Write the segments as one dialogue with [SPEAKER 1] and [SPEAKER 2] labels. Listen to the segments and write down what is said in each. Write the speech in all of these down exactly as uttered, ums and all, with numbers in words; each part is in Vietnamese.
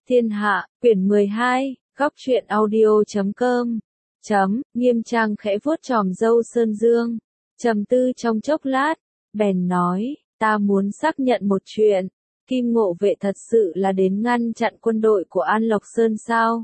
[SPEAKER 1] Thiên Hạ, quyển mười hai, góc truyện audio chấm com. Chấm, Nghiêm Trang khẽ vuốt chòm râu sơn dương, trầm tư trong chốc lát, bèn nói, ta muốn xác nhận một chuyện, Kim Ngộ Vệ thật sự là đến ngăn chặn quân đội của An Lộc Sơn sao?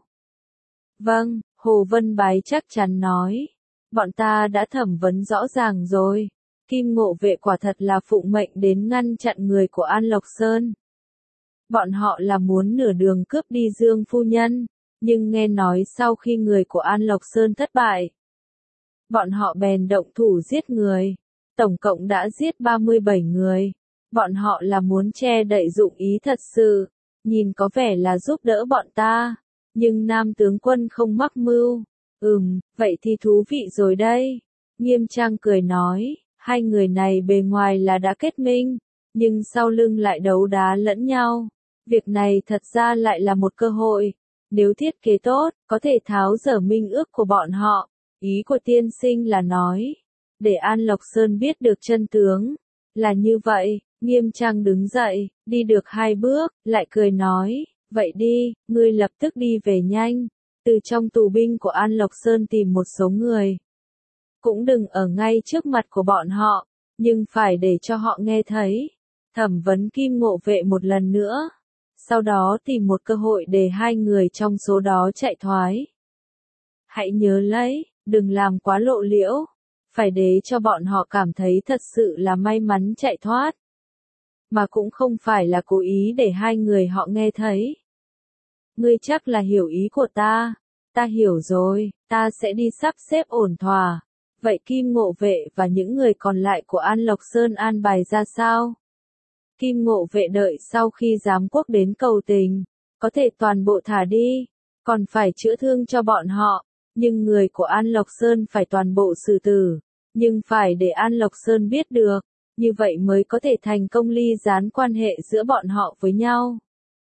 [SPEAKER 1] Vâng, Hồ Vân Bái chắc chắn nói, bọn ta đã thẩm vấn rõ ràng rồi, Kim Ngộ Vệ quả thật là phụng mệnh đến ngăn chặn người của An Lộc Sơn. Bọn họ là muốn nửa đường cướp đi Dương phu nhân, nhưng nghe nói sau khi người của An Lộc Sơn thất bại, bọn họ bèn động thủ giết người, tổng cộng đã giết ba mươi bảy người. Bọn họ là muốn che đậy dụng ý thật sự, nhìn có vẻ là giúp đỡ bọn ta, nhưng Nam tướng quân không mắc mưu. Ừm, vậy thì thú vị rồi đây. Nghiêm Trang cười nói, hai người này bề ngoài là đã kết minh, nhưng sau lưng lại đấu đá lẫn nhau. Việc này thật ra lại là một cơ hội, nếu thiết kế tốt, có thể tháo dỡ minh ước của bọn họ. Ý của tiên sinh là nói, để An Lộc Sơn biết được chân tướng. Là như vậy. Nghiêm Trang đứng dậy, đi được hai bước, lại cười nói, vậy đi, ngươi lập tức đi về nhanh, từ trong tù binh của An Lộc Sơn tìm một số người. Cũng đừng ở ngay trước mặt của bọn họ, nhưng phải để cho họ nghe thấy. Thẩm vấn Kim Ngộ Vệ một lần nữa, sau đó tìm một cơ hội để hai người trong số đó chạy thoái. Hãy nhớ lấy, đừng làm quá lộ liễu, phải để cho bọn họ cảm thấy thật sự là may mắn chạy thoát. Mà cũng không phải là cố ý để hai người họ nghe thấy. Ngươi chắc là hiểu ý của ta. Ta hiểu rồi, ta sẽ đi sắp xếp ổn thỏa. Vậy Kim Ngộ Vệ và những người còn lại của An Lộc Sơn an bài ra sao? Kim Ngộ Vệ đợi sau khi giám quốc đến cầu tình, có thể toàn bộ thả đi, còn phải chữa thương cho bọn họ, nhưng người của An Lộc Sơn phải toàn bộ xử tử, nhưng phải để An Lộc Sơn biết được. Như vậy mới có thể thành công ly gián quan hệ giữa bọn họ với nhau.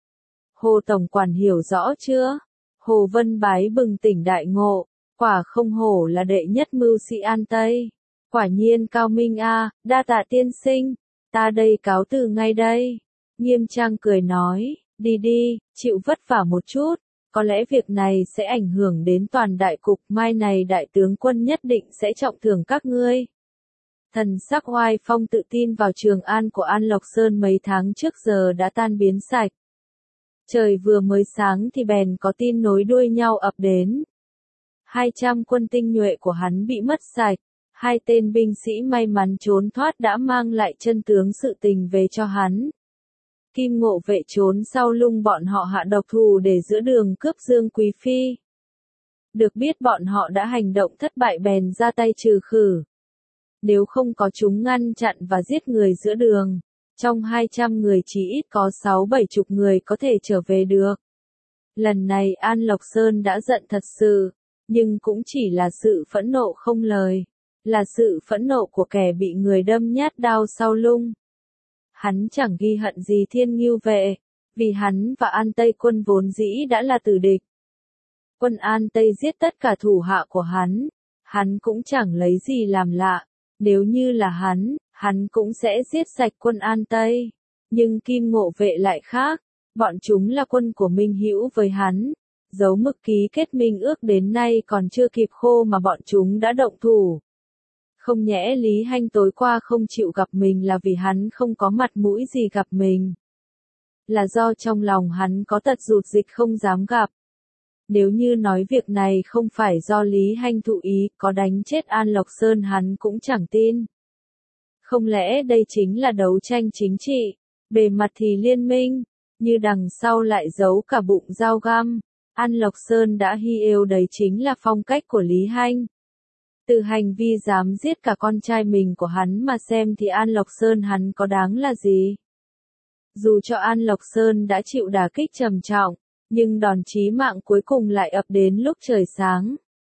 [SPEAKER 1] Hồ Tổng Quản hiểu rõ chưa? Hồ Vân Bái bừng tỉnh đại ngộ, quả không hổ là đệ nhất mưu sĩ An Tây. Quả nhiên cao minh a, à, đa tạ tiên sinh, ta đây cáo từ ngay đây. Nghiêm Trang cười nói, đi đi, chịu vất vả một chút, có lẽ việc này sẽ ảnh hưởng đến toàn đại cục, mai này đại tướng quân nhất định sẽ trọng thưởng các ngươi. Thần sắc oai phong tự tin vào Trường An của An Lộc Sơn mấy tháng trước giờ đã tan biến sạch. Trời vừa mới sáng thì bèn có tin nối đuôi nhau ập đến. Hai trăm quân tinh nhuệ của hắn bị mất sạch, hai tên binh sĩ may mắn trốn thoát đã mang lại chân tướng sự tình về cho hắn. Kim Ngộ Vệ trốn sau lưng bọn họ hạ độc thủ để giữa đường cướp Dương Quý Phi. Được biết bọn họ đã hành động thất bại bèn ra tay trừ khử. Nếu không có chúng ngăn chặn và giết người giữa đường, trong hai trăm người chỉ ít có sáu bảy chục người có thể trở về được. Lần này An Lộc Sơn đã giận thật sự, nhưng cũng chỉ là sự phẫn nộ không lời, là sự phẫn nộ của kẻ bị người đâm nhát đao sau lưng. Hắn chẳng ghi hận gì Thiên Ngưu Vệ, vì hắn và An Tây quân vốn dĩ đã là tử địch. Quân An Tây giết tất cả thủ hạ của hắn, hắn cũng chẳng lấy gì làm lạ. Nếu như là hắn, hắn cũng sẽ giết sạch quân An Tây. Nhưng Kim Ngộ Vệ lại khác, bọn chúng là quân của Minh Hữu với hắn. Dấu mực ký kết minh ước đến nay còn chưa kịp khô mà bọn chúng đã động thủ. Không nhẽ Lý Hanh tối qua không chịu gặp mình là vì hắn không có mặt mũi gì gặp mình. Là do trong lòng hắn có tật rụt dịch không dám gặp. Nếu như nói việc này không phải do Lý Hanh thụ ý, có đánh chết An Lộc Sơn hắn cũng chẳng tin. Không lẽ đây chính là đấu tranh chính trị, bề mặt thì liên minh, như đằng sau lại giấu cả bụng dao găm. An Lộc Sơn đã hy yêu đấy chính là phong cách của Lý Hanh. Từ hành vi dám giết cả con trai mình của hắn mà xem thì An Lộc Sơn hắn có đáng là gì. Dù cho An Lộc Sơn đã chịu đả kích trầm trọng, nhưng đòn chí mạng cuối cùng lại ập đến lúc trời sáng.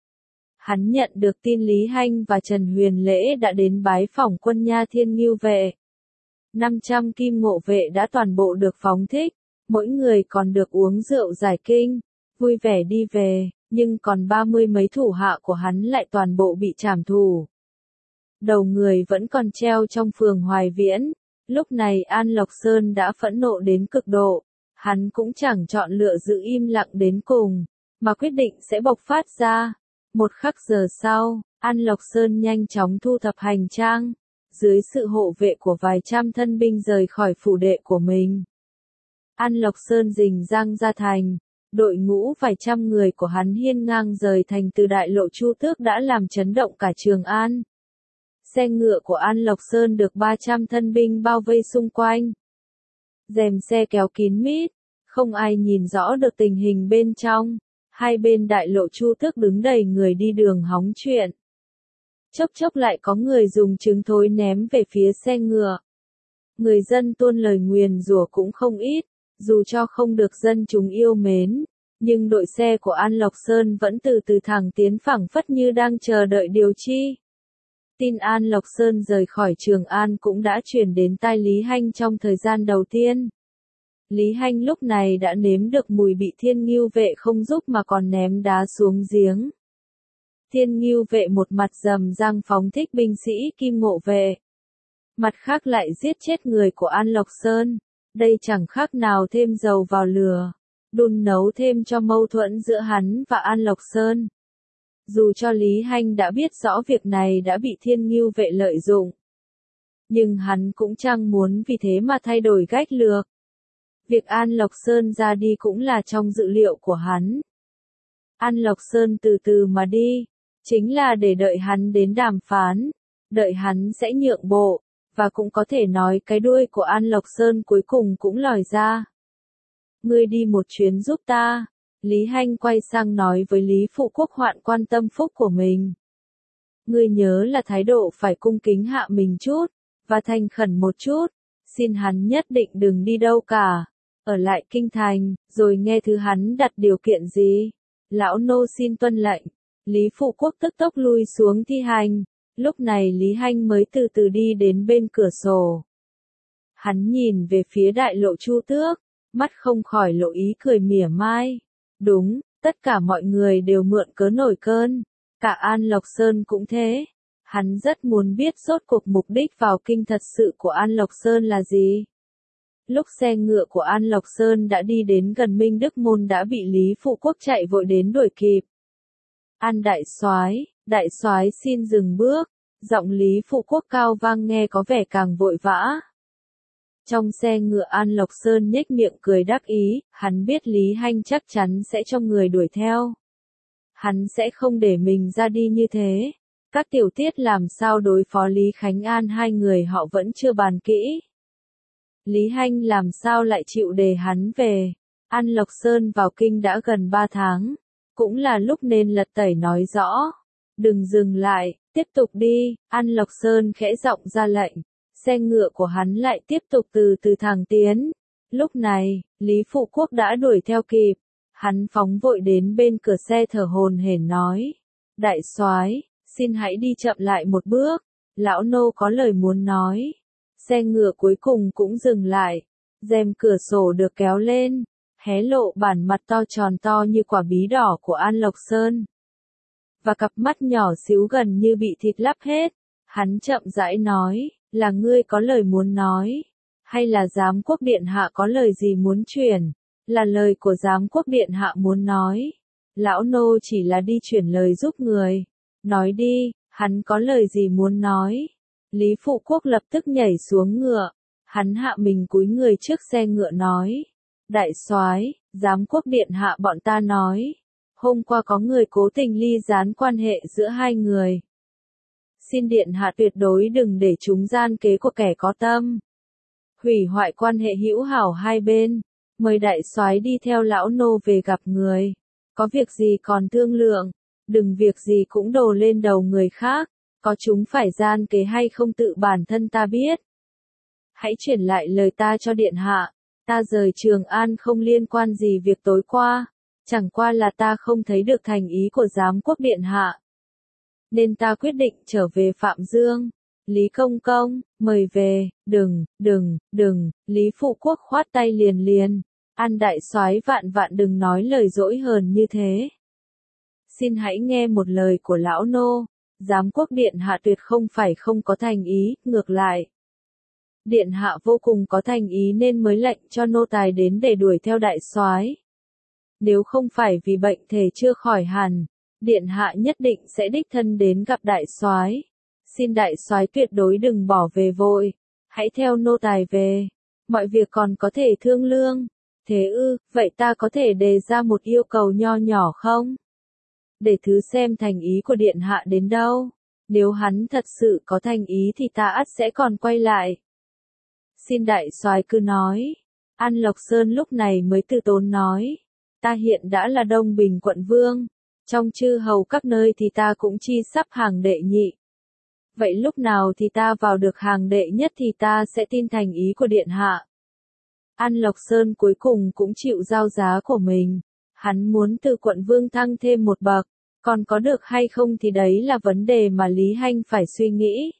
[SPEAKER 1] Hắn nhận được tin Lý Hanh và Trần Huyền Lễ đã đến bái phỏng quân nha Thiên Ngưu Vệ. năm trăm Kim Ngộ Vệ đã toàn bộ được phóng thích, mỗi người còn được uống rượu giải kinh, vui vẻ đi về, nhưng còn ba mươi mấy thủ hạ của hắn lại toàn bộ bị trảm thủ. Đầu người vẫn còn treo trong phường Hoài Viễn, lúc này An Lộc Sơn đã phẫn nộ đến cực độ. Hắn cũng chẳng chọn lựa giữ im lặng đến cùng, mà quyết định sẽ bộc phát ra. Một khắc giờ sau, An Lộc Sơn nhanh chóng thu thập hành trang, dưới sự hộ vệ của vài trăm thân binh rời khỏi phủ đệ của mình. An Lộc Sơn rình rang ra thành, đội ngũ vài trăm người của hắn hiên ngang rời thành từ đại lộ Chu Tước đã làm chấn động cả Trường An. Xe ngựa của An Lộc Sơn được ba trăm thân binh bao vây xung quanh. Rèm xe kéo kín mít, không ai nhìn rõ được tình hình bên trong. Hai bên đại lộ Chu Tước đứng đầy người đi đường hóng chuyện. Chốc chốc lại có người dùng trứng thối ném về phía xe ngựa. Người dân tuôn lời nguyền rủa cũng không ít, dù cho không được dân chúng yêu mến, nhưng đội xe của An Lộc Sơn vẫn từ từ thẳng tiến phảng phất như đang chờ đợi điều chi. Tin An Lộc Sơn rời khỏi Trường An cũng đã truyền đến tai Lý Hanh trong thời gian đầu tiên. Lý Hanh lúc này đã nếm được mùi bị Thiên Ngưu vệ không giúp mà còn ném đá xuống giếng. Thiên Ngưu vệ một mặt rầm răng phóng thích binh sĩ Kim Ngộ vệ, mặt khác lại giết chết người của An Lộc Sơn. Đây chẳng khác nào thêm dầu vào lửa, đun nấu thêm cho mâu thuẫn giữa hắn và An Lộc Sơn. Dù cho Lý Hanh đã biết rõ việc này đã bị Thiên Ngưu vệ lợi dụng, nhưng hắn cũng chẳng muốn vì thế mà thay đổi cách lược. Việc An Lộc Sơn ra đi cũng là trong dự liệu của hắn. An Lộc Sơn từ từ mà đi, chính là để đợi hắn đến đàm phán, đợi hắn sẽ nhượng bộ, và cũng có thể nói cái đuôi của An Lộc Sơn cuối cùng cũng lòi ra. Ngươi đi một chuyến giúp ta. Lý Hanh quay sang nói với Lý Phụ Quốc Hoạn quan tâm phúc của mình. Ngươi nhớ là thái độ phải cung kính hạ mình chút, và thành khẩn một chút, xin hắn nhất định đừng đi đâu cả, ở lại kinh thành, rồi nghe thứ hắn đặt điều kiện gì. Lão nô xin tuân lệnh. Lý Phụ Quốc tức tốc lui xuống thi hành, lúc này Lý Hanh mới từ từ đi đến bên cửa sổ. Hắn nhìn về phía đại lộ Chu Tước, mắt không khỏi lộ ý cười mỉa mai. Đúng, tất cả mọi người đều mượn cớ nổi cơn, cả An Lộc Sơn cũng thế. Hắn rất muốn biết rốt cuộc mục đích vào kinh thật sự của An Lộc Sơn là gì. Lúc xe ngựa của An Lộc Sơn đã đi đến gần Minh Đức Môn đã bị Lý Phụ Quốc chạy vội đến đuổi kịp. An đại soái, đại soái xin dừng bước, giọng Lý Phụ Quốc cao vang nghe có vẻ càng vội vã. Trong xe ngựa An Lộc Sơn nhếch miệng cười đắc ý, hắn biết Lý Hanh chắc chắn sẽ cho người đuổi theo. Hắn sẽ không để mình ra đi như thế. Các tiểu tiết làm sao đối phó Lý Khánh An hai người họ vẫn chưa bàn kỹ. Lý Hanh làm sao lại chịu để hắn về. An Lộc Sơn vào kinh đã gần ba tháng. Cũng là lúc nên lật tẩy nói rõ. Đừng dừng lại, tiếp tục đi. An Lộc Sơn khẽ giọng ra lệnh. Xe ngựa của hắn lại tiếp tục từ từ thẳng tiến. Lúc này, Lý Phụ Quốc đã đuổi theo kịp. Hắn phóng vội đến bên cửa xe thở hổn hển nói. Đại soái, xin hãy đi chậm lại một bước. Lão nô có lời muốn nói. Xe ngựa cuối cùng cũng dừng lại. Rèm cửa sổ được kéo lên, hé lộ bản mặt to tròn to như quả bí đỏ của An Lộc Sơn. Và cặp mắt nhỏ xíu gần như bị thịt lắp hết. Hắn chậm rãi nói, là ngươi có lời muốn nói, hay là giám quốc điện hạ có lời gì muốn truyền? Là lời của giám quốc điện hạ muốn nói. Lão nô chỉ là đi chuyển lời giúp người. Nói đi, hắn có lời gì muốn nói? Lý Phụ Quốc lập tức nhảy xuống ngựa. Hắn hạ mình cúi người trước xe ngựa nói. Đại soái, giám quốc điện hạ bọn ta nói. Hôm qua có người cố tình ly gián quan hệ giữa hai người. Xin điện hạ tuyệt đối đừng để chúng gian kế của kẻ có tâm. Hủy hoại quan hệ hữu hảo hai bên. Mời đại soái đi theo lão nô về gặp người. Có việc gì còn thương lượng. Đừng việc gì cũng đổ lên đầu người khác. Có chúng phải gian kế hay không tự bản thân ta biết. Hãy chuyển lại lời ta cho điện hạ. Ta rời Trường An không liên quan gì việc tối qua. Chẳng qua là ta không thấy được thành ý của giám quốc điện hạ. Nên ta quyết định trở về Phạm Dương. Lý Công Công, mời về. Đừng, đừng, đừng. Lý Phụ Quốc khoát tay liền liền. An đại soái vạn vạn đừng nói lời dỗi hờn như thế. Xin hãy nghe một lời của lão nô. Giám quốc điện hạ tuyệt không phải không có thành ý, ngược lại. Điện hạ vô cùng có thành ý nên mới lệnh cho nô tài đến để đuổi theo đại soái. Nếu không phải vì bệnh thể chưa khỏi hẳn, điện hạ nhất định sẽ đích thân đến gặp đại soái. Xin đại soái tuyệt đối đừng bỏ về vội, hãy theo nô tài về, mọi việc còn có thể thương lượng. Thế ư, vậy ta có thể đề ra một yêu cầu nho nhỏ không? Để thử xem thành ý của điện hạ đến đâu. Nếu hắn thật sự có thành ý thì ta ắt sẽ còn quay lại. Xin đại soái cứ nói. An Lộc Sơn lúc này mới từ tốn nói. Ta hiện đã là Đông Bình quận vương. Trong chư hầu các nơi thì ta cũng chi sắp hàng đệ nhị. Vậy lúc nào thì ta vào được hàng đệ nhất thì ta sẽ tin thành ý của điện hạ. An Lộc Sơn cuối cùng cũng chịu giao giá của mình. Hắn muốn từ quận vương thăng thêm một bậc. Còn có được hay không thì đấy là vấn đề mà Lý Hanh phải suy nghĩ.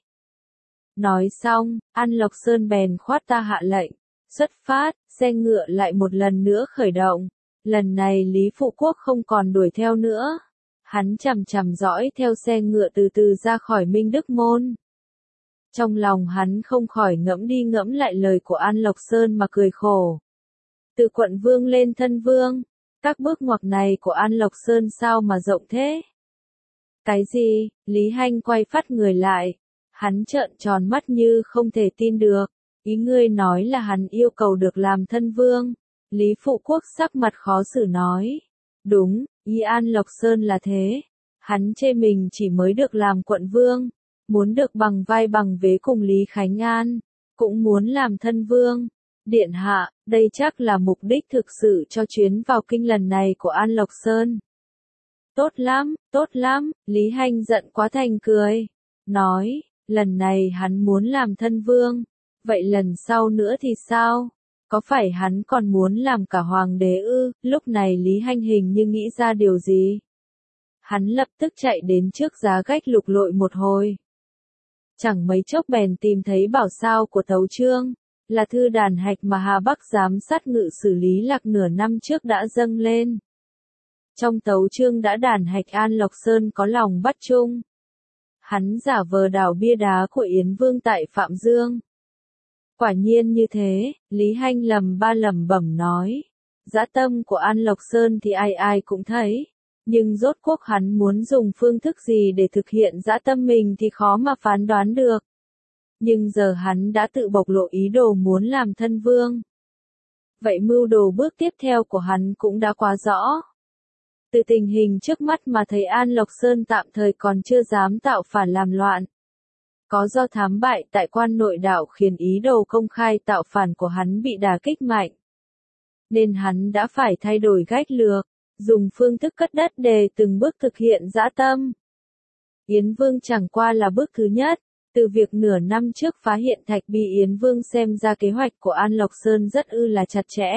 [SPEAKER 1] Nói xong, An Lộc Sơn bèn khoát ta hạ lệnh. Xuất phát, xe ngựa lại một lần nữa khởi động. Lần này Lý Phụ Quốc không còn đuổi theo nữa. Hắn chằm chằm dõi theo xe ngựa từ từ ra khỏi Minh Đức Môn. Trong lòng hắn không khỏi ngẫm đi ngẫm lại lời của An Lộc Sơn mà cười khổ. Từ quận vương lên thân vương, các bước ngoặt này của An Lộc Sơn sao mà rộng thế? Cái gì? Lý Hanh quay phát người lại. Hắn trợn tròn mắt như không thể tin được. Ý ngươi nói là hắn yêu cầu được làm thân vương. Lý Phụ Quốc sắc mặt khó xử nói. Đúng, ý An Lộc Sơn là thế. Hắn chê mình chỉ mới được làm quận vương. Muốn được bằng vai bằng vế cùng Lý Khánh An. Cũng muốn làm thân vương. Điện hạ, đây chắc là mục đích thực sự cho chuyến vào kinh lần này của An Lộc Sơn. Tốt lắm, tốt lắm, Lý Hanh giận quá thành cười. Nói, lần này hắn muốn làm thân vương. Vậy lần sau nữa thì sao? Có phải hắn còn muốn làm cả hoàng đế ư? Lúc này Lý Hanh hình như nghĩ ra điều gì. Hắn lập tức chạy đến trước giá gách lục lội một hồi. Chẳng mấy chốc bèn tìm thấy bảo sao của Tấu Chương. Là thư đàn hạch mà Hà Bắc giám sát ngự xử Lý Lạc nửa năm trước đã dâng lên. Trong tấu chương đã đàn hạch An Lộc Sơn có lòng bắt chung. Hắn giả vờ đào bia đá của Yến Vương tại Phạm Dương. Quả nhiên như thế, Lý Hanh lầm ba lầm bẩm nói. Dã tâm của An Lộc Sơn thì ai ai cũng thấy. Nhưng rốt cuộc hắn muốn dùng phương thức gì để thực hiện dã tâm mình thì khó mà phán đoán được. Nhưng giờ hắn đã tự bộc lộ ý đồ muốn làm thân vương. Vậy mưu đồ bước tiếp theo của hắn cũng đã quá rõ. Từ tình hình trước mắt mà thấy An Lộc Sơn tạm thời còn chưa dám tạo phản làm loạn. Có do thám bại tại quan nội đạo khiến ý đồ công khai tạo phản của hắn bị đả kích mạnh. Nên hắn đã phải thay đổi cách lược, dùng phương thức cất đất để từng bước thực hiện dã tâm. Yến Vương chẳng qua là bước thứ nhất. Từ việc nửa năm trước phá hiện Thạch Bi Yến Vương xem ra kế hoạch của An Lộc Sơn rất ư là chặt chẽ.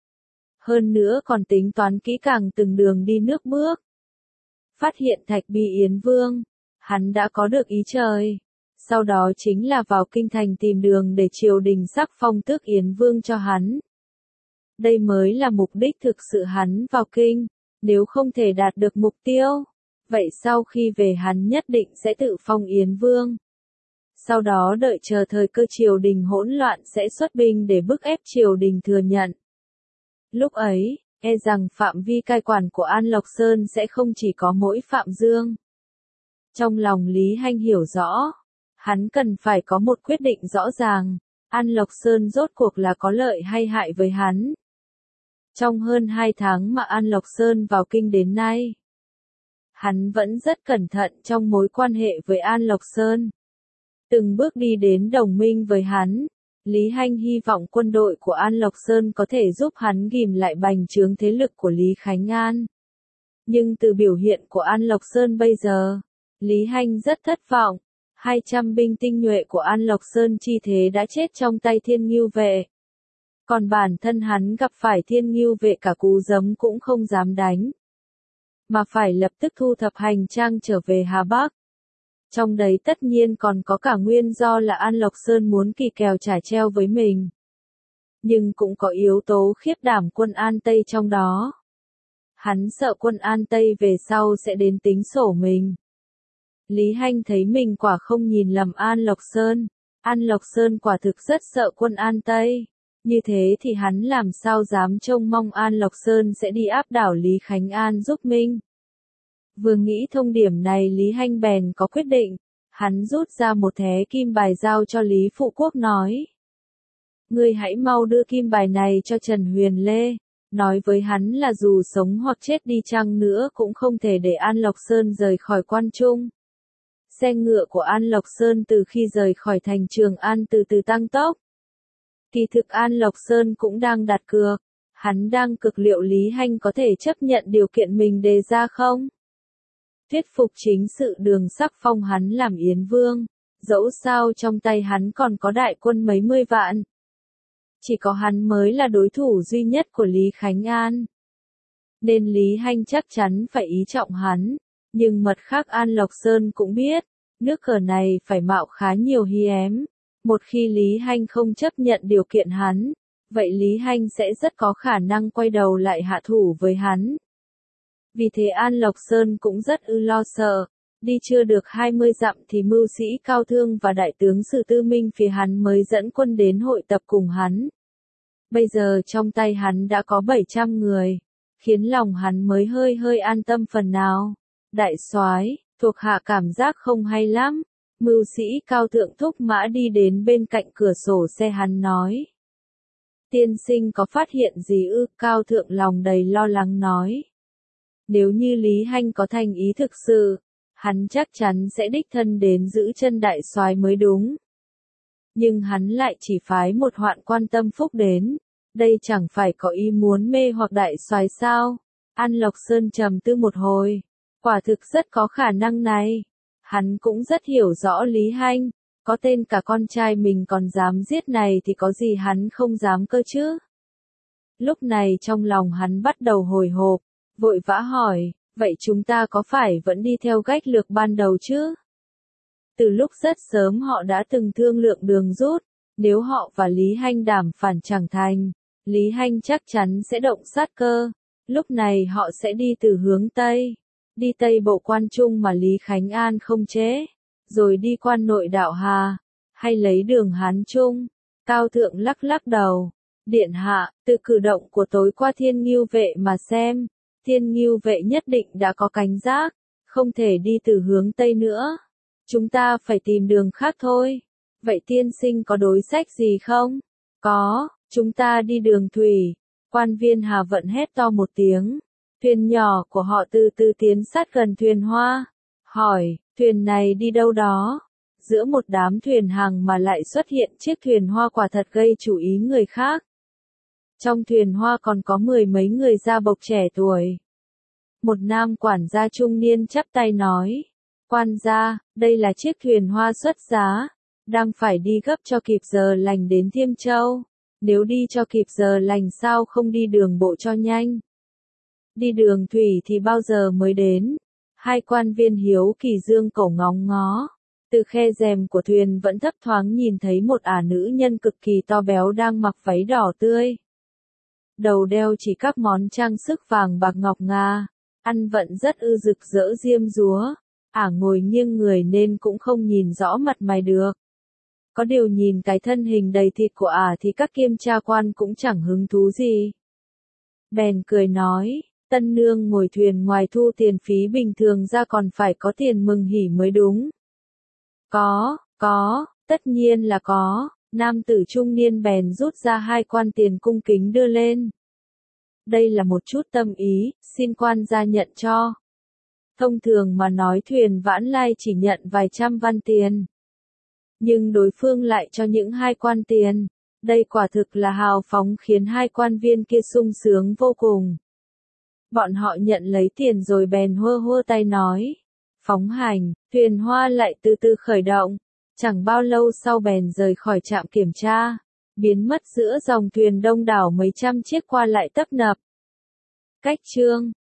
[SPEAKER 1] Hơn nữa còn tính toán kỹ càng từng đường đi nước bước. Phát hiện Thạch Bi Yến Vương, hắn đã có được ý trời. Sau đó chính là vào kinh thành tìm đường để triều đình sắc phong tước Yến Vương cho hắn. Đây mới là mục đích thực sự hắn vào kinh, nếu không thể đạt được mục tiêu. Vậy sau khi về hắn nhất định sẽ tự phong Yến Vương. Sau đó đợi chờ thời cơ triều đình hỗn loạn sẽ xuất binh để bức ép triều đình thừa nhận. Lúc ấy, e rằng phạm vi cai quản của An Lộc Sơn sẽ không chỉ có mỗi Phạm Dương. Trong lòng Lý Hanh hiểu rõ, hắn cần phải có một quyết định rõ ràng, An Lộc Sơn rốt cuộc là có lợi hay hại với hắn. Trong hơn hai tháng mà An Lộc Sơn vào kinh đến nay, hắn vẫn rất cẩn thận trong mối quan hệ với An Lộc Sơn. Từng bước đi đến đồng minh với hắn, Lý Hanh hy vọng quân đội của An Lộc Sơn có thể giúp hắn ghìm lại bành trướng thế lực của Lý Khánh An. Nhưng từ biểu hiện của An Lộc Sơn bây giờ, Lý Hanh rất thất vọng. hai trăm binh tinh nhuệ của An Lộc Sơn chi thế đã chết trong tay Thiên Ngưu vệ. Còn bản thân hắn gặp phải Thiên Ngưu vệ cả cú giấm cũng không dám đánh. Mà phải lập tức thu thập hành trang trở về Hà Bắc. Trong đấy tất nhiên còn có cả nguyên do là An Lộc Sơn muốn kỳ kèo trả treo với mình. Nhưng cũng có yếu tố khiếp đảm quân An Tây trong đó. Hắn sợ quân An Tây về sau sẽ đến tính sổ mình. Lý Hanh thấy mình quả không nhìn lầm An Lộc Sơn. An Lộc Sơn quả thực rất sợ quân An Tây. Như thế thì hắn làm sao dám trông mong An Lộc Sơn sẽ đi áp đảo Lý Khánh An giúp mình. Vừa nghĩ thông điểm này Lý Hanh bèn có quyết định, hắn rút ra một thé kim bài giao cho Lý Phụ Quốc nói. Ngươi hãy mau đưa kim bài này cho Trần Huyền Lê, nói với hắn là dù sống hoặc chết đi chăng nữa cũng không thể để An Lộc Sơn rời khỏi quan trung. Xe ngựa của An Lộc Sơn từ khi rời khỏi thành Trường An từ từ tăng tốc. Kỳ thực An Lộc Sơn cũng đang đặt cược, hắn đang cực liệu Lý Hanh có thể chấp nhận điều kiện mình đề ra không? Thuyết phục chính sự Đường Sắc phong hắn làm Yến Vương, dẫu sao trong tay hắn còn có đại quân mấy mươi vạn. Chỉ có hắn mới là đối thủ duy nhất của Lý Khánh An. Nên Lý Hanh chắc chắn phải ý trọng hắn, nhưng mặt khác An Lộc Sơn cũng biết, nước cờ này phải mạo khá nhiều hiếm. Một khi Lý Hanh không chấp nhận điều kiện hắn, vậy Lý Hanh sẽ rất có khả năng quay đầu lại hạ thủ với hắn. Vì thế An Lộc Sơn cũng rất ư lo sợ, đi chưa được hai mươi dặm thì mưu sĩ Cao Thương và đại tướng Sử Tư Minh phía hắn mới dẫn quân đến hội tập cùng hắn. Bây giờ trong tay hắn đã có bảy trăm người, khiến lòng hắn mới hơi hơi an tâm phần nào. Đại soái, thuộc hạ cảm giác không hay lắm. Mưu sĩ Cao Thượng thúc mã đi đến bên cạnh cửa sổ xe hắn nói. Tiên sinh có phát hiện gì ư? Cao Thượng lòng đầy lo lắng nói. Nếu như Lý Hanh có thành ý thực sự, hắn chắc chắn sẽ đích thân đến giữ chân đại soái mới đúng. Nhưng hắn lại chỉ phái một hoạn quan Tâm Phúc đến, đây chẳng phải có ý muốn mê hoặc đại soái sao? An Lộc Sơn trầm tư một hồi, quả thực rất có khả năng này. Hắn cũng rất hiểu rõ Lý Hanh, có tên cả con trai mình còn dám giết này thì có gì hắn không dám cơ chứ. Lúc này trong lòng hắn bắt đầu hồi hộp, vội vã hỏi, vậy chúng ta có phải vẫn đi theo cách lược ban đầu chứ? Từ lúc rất sớm họ đã từng thương lượng đường rút, nếu họ và Lý Hanh đàm phán chẳng thành, Lý Hanh chắc chắn sẽ động sát cơ, lúc này họ sẽ đi từ hướng Tây. Đi Tây Bộ quan trung mà Lý Khánh An không chế, rồi đi quan nội đạo Hà, hay lấy đường Hán Trung. Cao Thượng lắc lắc đầu, điện hạ, từ cử động của tối qua Thiên Ngưu vệ mà xem, Thiên Ngưu vệ nhất định đã có cảnh giác, không thể đi từ hướng Tây nữa. Chúng ta phải tìm đường khác thôi. Vậy tiên sinh có đối sách gì không? Có, chúng ta đi đường thủy. Quan viên Hà Vận hét to một tiếng. Thuyền nhỏ của họ từ từ tiến sát gần thuyền Hoa. Hỏi, thuyền này đi đâu đó? Giữa một đám thuyền hàng mà lại xuất hiện chiếc thuyền Hoa quả thật gây chú ý người khác. Trong thuyền Hoa còn có mười mấy người da bộc trẻ tuổi. Một nam quản gia trung niên chắp tay nói. Quan gia, đây là chiếc thuyền Hoa xuất giá. Đang phải đi gấp cho kịp giờ lành đến Thiêm Châu. Nếu đi cho kịp giờ lành sao không đi đường bộ cho nhanh? Đi đường thủy thì bao giờ mới đến? Hai quan viên hiếu kỳ dương cổ ngóng ngó. Từ khe rèm của thuyền vẫn thấp thoáng nhìn thấy một ả nữ nhân cực kỳ to béo đang mặc váy đỏ tươi. Đầu đeo chỉ các món trang sức vàng bạc ngọc ngà, ăn vận rất ư rực rỡ diêm dúa. Ả ngồi nghiêng người nên cũng không nhìn rõ mặt mày được. Có điều nhìn cái thân hình đầy thịt của ả thì các kiểm tra quan cũng chẳng hứng thú gì. Bèn cười nói, tân nương ngồi thuyền ngoài thu tiền phí bình thường ra còn phải có tiền mừng hỉ mới đúng. Có, có, tất nhiên là có. Nam tử trung niên bèn rút ra hai quan tiền cung kính đưa lên. Đây là một chút tâm ý, xin quan gia nhận cho. Thông thường mà nói thuyền Vãn Lai chỉ nhận vài trăm văn tiền. Nhưng đối phương lại cho những hai quan tiền. Đây quả thực là hào phóng khiến hai quan viên kia sung sướng vô cùng. Bọn họ nhận lấy tiền rồi bèn hô hô tay nói. Phóng hành, thuyền Hoa lại từ từ khởi động. Chẳng bao lâu sau bèn rời khỏi trạm kiểm tra. Biến mất giữa dòng thuyền đông đảo mấy trăm chiếc qua lại tấp nập. Cách chương